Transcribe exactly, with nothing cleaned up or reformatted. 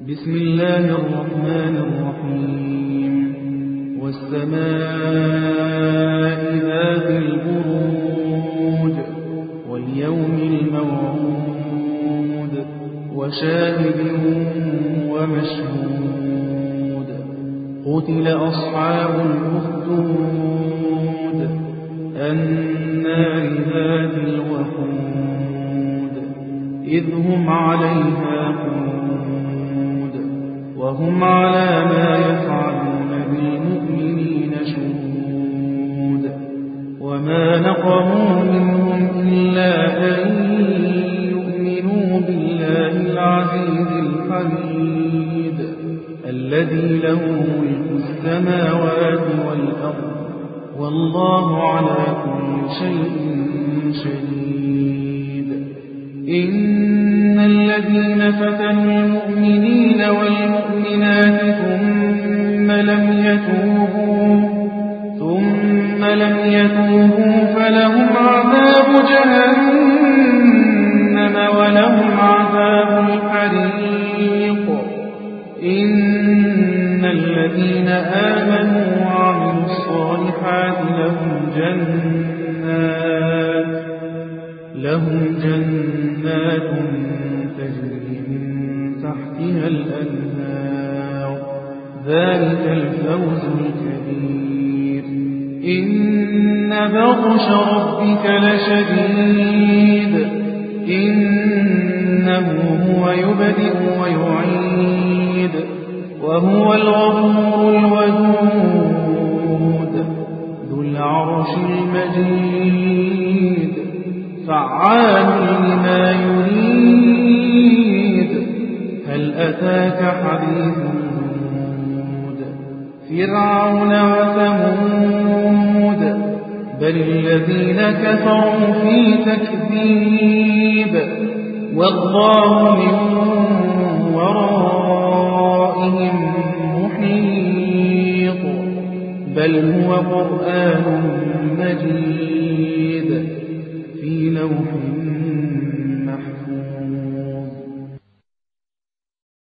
بسم الله الرحمن الرحيم والسماء ذات البروج واليوم الموعود وشاهد ومشهود قتل أصحاب الأخدود النار ذات الوقود إذ هم عليها قعود وهم على ما يفعلون بالمؤمنين شهود وما نقموا منهم إلا أن يؤمنوا بالله العزيز الحميد الذي له ملك السماوات والأرض والله على كل شيء شهيد إن الذين فتنوا المؤمنين والمؤمنات ثم لم يتوبوا ثم لم يتوبوا فلهم عذاب جهنم ولهم عذاب الحريق إن الذين آمنوا وعملوا الصالحات لهم جنات لهم جنات تجري من تحتها الأنهار ذلك الفوز الكبير إن بطش ربك لشديد إنه هو يبدئ ويعيد وهو الغفور الودود ذو العرش المجيد فعال لما يريد هل أتاك حديث الجنود فرعون وثمود بل الذين كفروا في تكذيب والله من ورائهم محيط بل هو قرآن